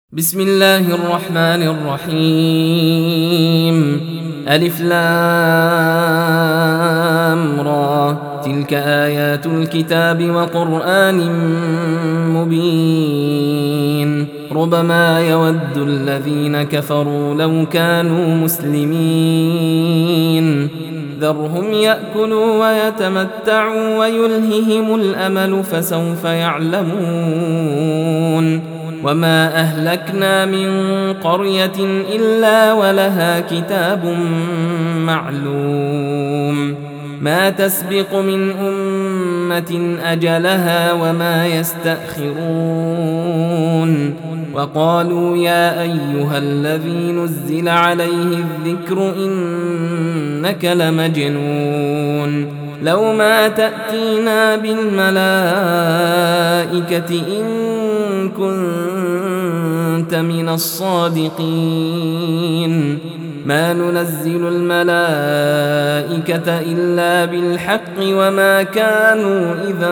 بسم الله الرحمن الرحيم. ألف لام را، تلك آيات الكتاب وقرآن مبين. ربما يود الذين كفروا لو كانوا مسلمين. ذرهم يأكلوا ويتمتعوا ويلههم الأمل فسوف يعلمون. وما أهلكنا من قرية إلا ولها كتاب معلوم، ما تسبق من أمة أجلها وما يستأخرون. وقالوا يا أيها الذي نزل عليه الذكر إنك لمجنون، لو ما تأتينا بالملائكة إن كنت من الصادقين. ما ننزل الملائكة إلا بالحق وما كانوا إذا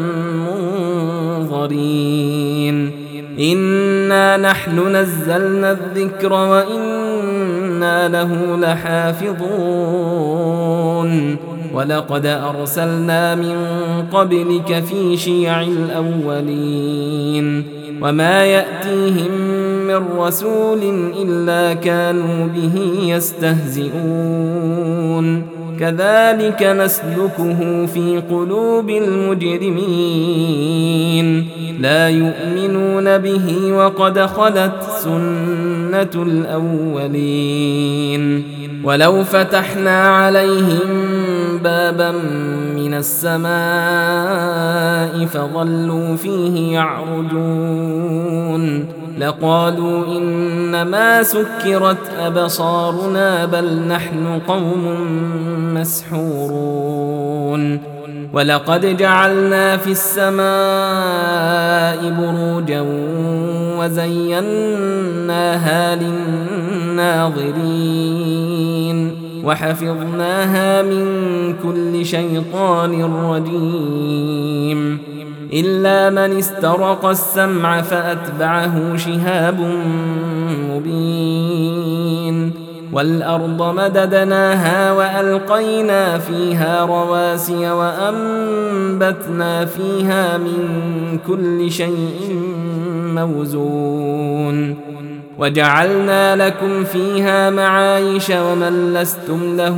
منظرين. إنا نحن نزلنا الذكر وإنا له لحافظون. ولقد أرسلنا من قبلك في شيع الأولين، وما يأتيهم من رسول إلا كانوا به يستهزئون. كذلك نسلكه في قلوب المجرمين، لا يؤمنون به وقد خلت سنة الأولين. ولو فتحنا عليهم بابا من السماء فظلوا فيه يعرجون لقالوا إنما سكرت أبصارنا بل نحن قوم مسحورون. ولقد جعلنا في السماء بروجا وزيناها للناظرين وحفظناها من كل شيطان رجيم، إلا من استرق السمع فأتبعه شهاب مبين. والأرض مددناها وألقينا فيها رواسي وأنبتنا فيها من كل شيء موزون. وجعلنا لكم فيها معايش ومن لستم له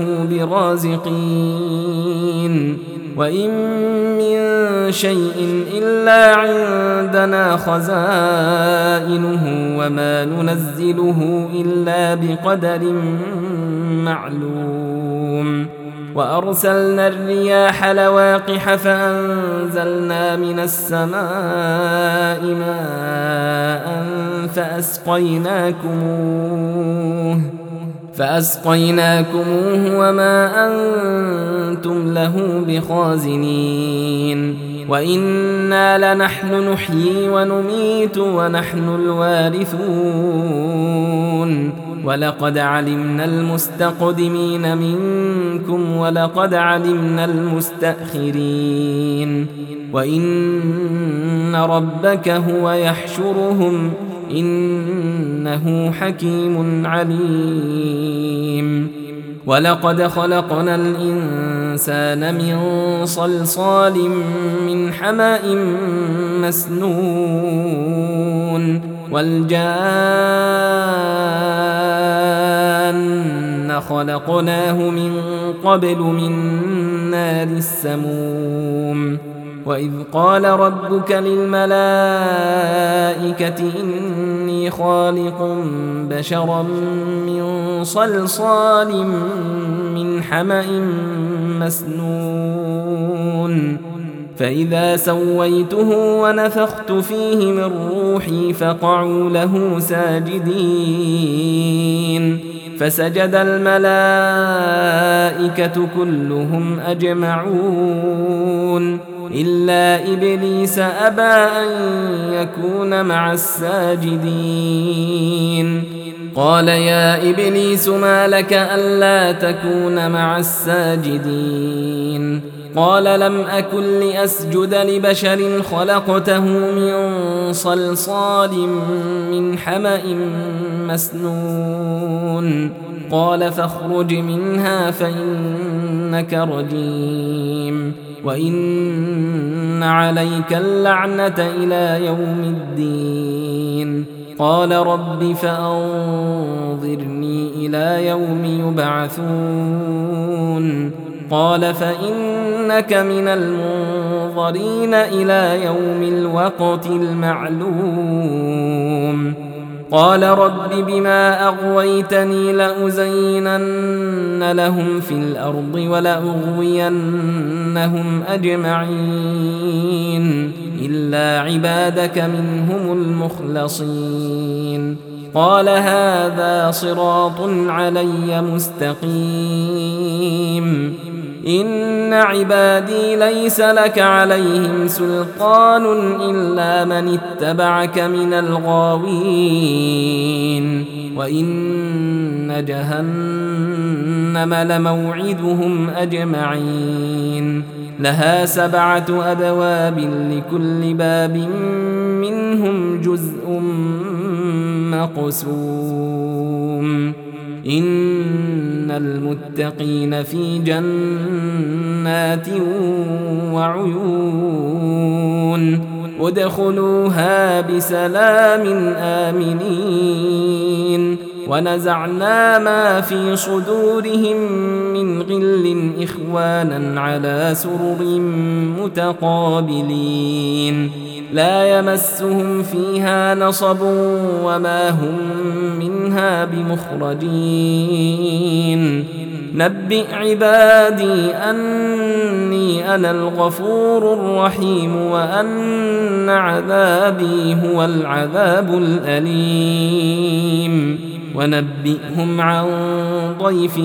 برازقين. وإن من شيء إلا عندنا خزائنه وما ننزله إلا بقدر معلوم. وأرسلنا الرياح لواقح فأنزلنا من السماء ماء فأسقيناكموه وما أنتم له بخازنين. وإنا لنحن نحيي ونميت ونحن الوارثون. ولقد علمنا المستقدمين منكم ولقد علمنا المستأخرين. وإن ربك هو يحشرهم إنه حكيم عليم. ولقد خلقنا الإنسان من صلصال من حمأ مسنون. والجان خلقناه من قبل من نار السموم. وإذ قال ربك للملائكة إني خالق بشرا من صلصال من حمأ مسنون. فإذا سويته ونفخت فيه من روحي فقعوا له ساجدين. فسجد الملائكة كلهم أجمعون إلا إبليس أبى أن يكون مع الساجدين. قال يا إبليس ما لك ألا تكون مع الساجدين؟ قال لم أكن لأسجد لبشر خلقته من صلصال من حمأ مسنون قال فاخرج منها فإنك رجيم وإن عليك اللعنة إلى يوم الدين قال رب فأنظرني إلى يوم يبعثون قال فإنك من المنظرين إلى يوم الوقت المعلوم قال رب بما أغويتني لأزينن لهم في الأرض ولأغوينهم أجمعين إلا عبادك منهم المخلصين قال هذا صراط علي مستقيم إن عبادي ليس لك عليهم سلطان إلا من اتبعك من الغاوين وإن جهنم لموعدهم أجمعين لها 7 أبواب لكل باب منهم جزء مقسوم إن المتقين في جنات وعيون ادخلوها بسلام آمنين ونزعنا ما في صدورهم من غل إخوانا على سرر متقابلين لا يمسهم فيها نصب وما هم منها بمخرجين نبئ عبادي أني أنا الغفور الرحيم وأن عذابي هو العذاب الأليم ونبئهم عن ضيف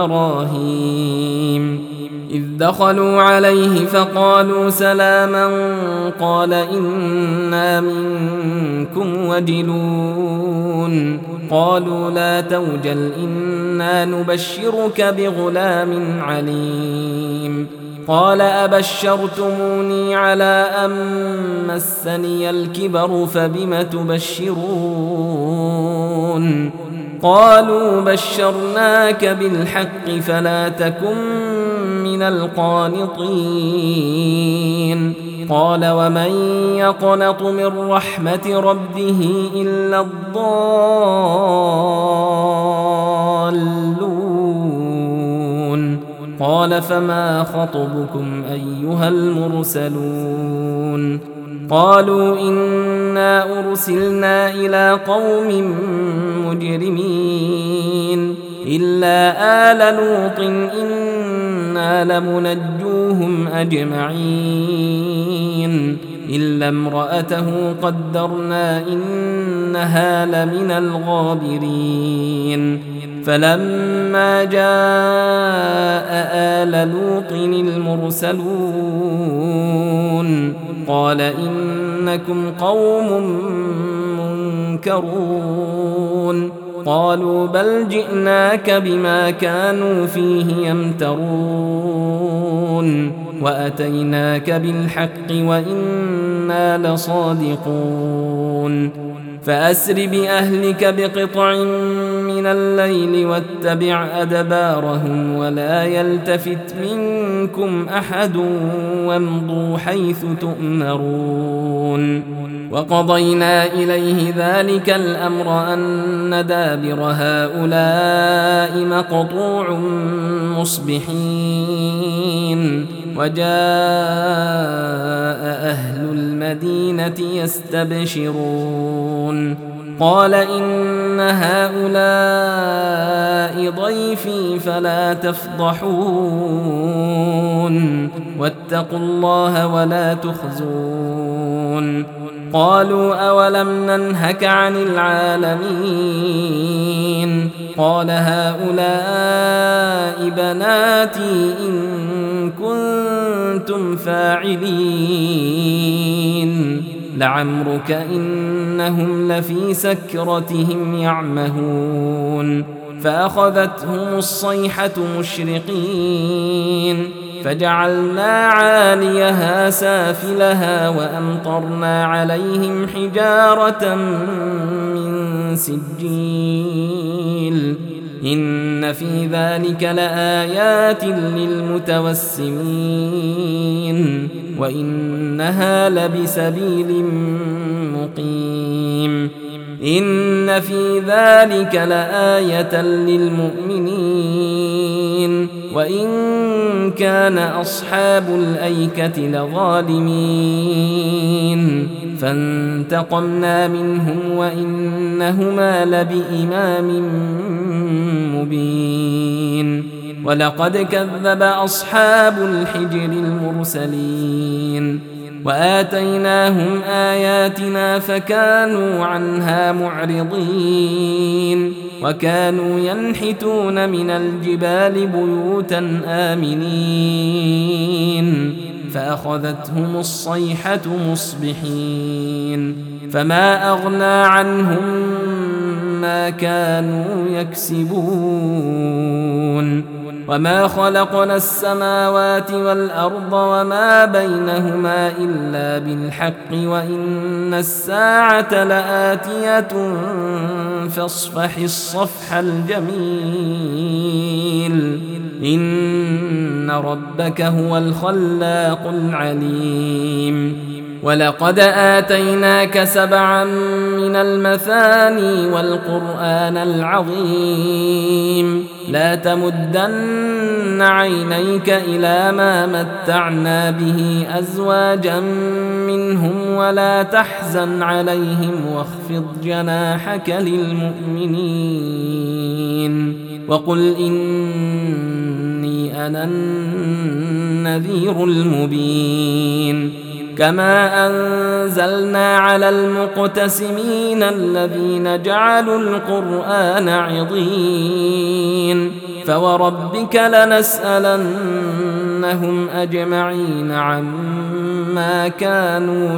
إبراهيم إذ دخلوا عليه فقالوا سلاما قال إنا منكم وجلون قالوا لا توجل إنا نبشرك بغلام عليم قال أبشرتموني على أن مسني الكبر فبم تبشرون قالوا بشرناك بالحق فلا تكن من القانطين قال ومن يقنط من رحمة ربه إلا الضالون قال فما خطبكم أيها المرسلون قالوا إنا أرسلنا إلى قوم مجرمين إلا آل لوط إنا لمنجوهم أجمعين إلا امرأته قدرنا إنها لمن الغابرين فلما جاء آل لوط المرسلون قال إنكم قوم منكرون قالوا بل جئناك بما كانوا فيه يمترون وأتيناك بالحق وإنا لصادقون فأسر بأهلك بقطع من الليل واتبع أدبارهم ولا يلتفت منكم أحد وامضوا حيث تؤمرون وقضينا إليه ذلك الأمر أن دابر هؤلاء مقطوع مصبحين وجاء أهل المدينة يستبشرون قال إن هؤلاء ضيفي فلا تفضحون واتقوا الله ولا تخزون قالوا أولم ننهك عن العالمين قال هؤلاء بناتي إن كنتم فاعلين لعمرك إنهم لفي سكرتهم يعمهون فأخذتهم الصيحة مشرقين فجعلنا عاليها سافلها وأمطرنا عليهم حجارة من سجيل إن في ذلك لآيات للمتوسمين وإنها لبسبيل مقيم إن في ذلك لآية للمؤمنين وإن كان أصحاب الأيكة لظالمين فانتقمنا منهم وإنهما لبإمام مبين ولقد كذب أصحاب الحجر المرسلين وآتيناهم آياتنا فكانوا عنها معرضين وكانوا ينحتون من الجبال بيوتا آمنين فأخذتهم الصيحة مصبحين فما أغنى عنهم ما كانوا يكسبون وما خلقنا السماوات والأرض وما بينهما إلا بالحق وإن الساعة لآتية فاصفح الصفح الجميل إن ربك هو الخلاق العليم ولقد آتيناك 7 من المثاني والقرآن العظيم لا تمدن عينيك إلى ما متعنا به أزواجا منهم ولا تحزن عليهم واخفض جناحك للمؤمنين وقل إني أنا النذير المبين كما أنزلنا على المقتسمين الذين جعلوا القرآن عضين فوربك لنسألنهم أجمعين عما كانوا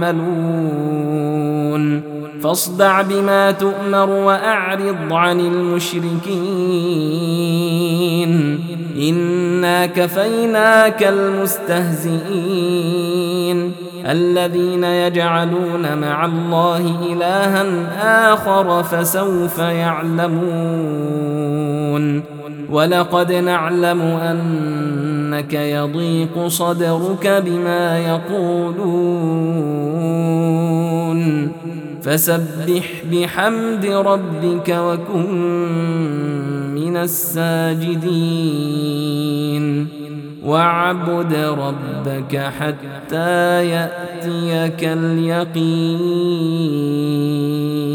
يعملون فاصدع بما تؤمر وأعرض عن المشركين إنا كفيناك المستهزئين الذين يجعلون مع الله إلها آخر فسوف يعلمون ولقد نعلم أنك يضيق صدرك بما يقولون فسبح بحمد ربك وكن من الساجدين واعبد ربك حتى يأتيك اليقين.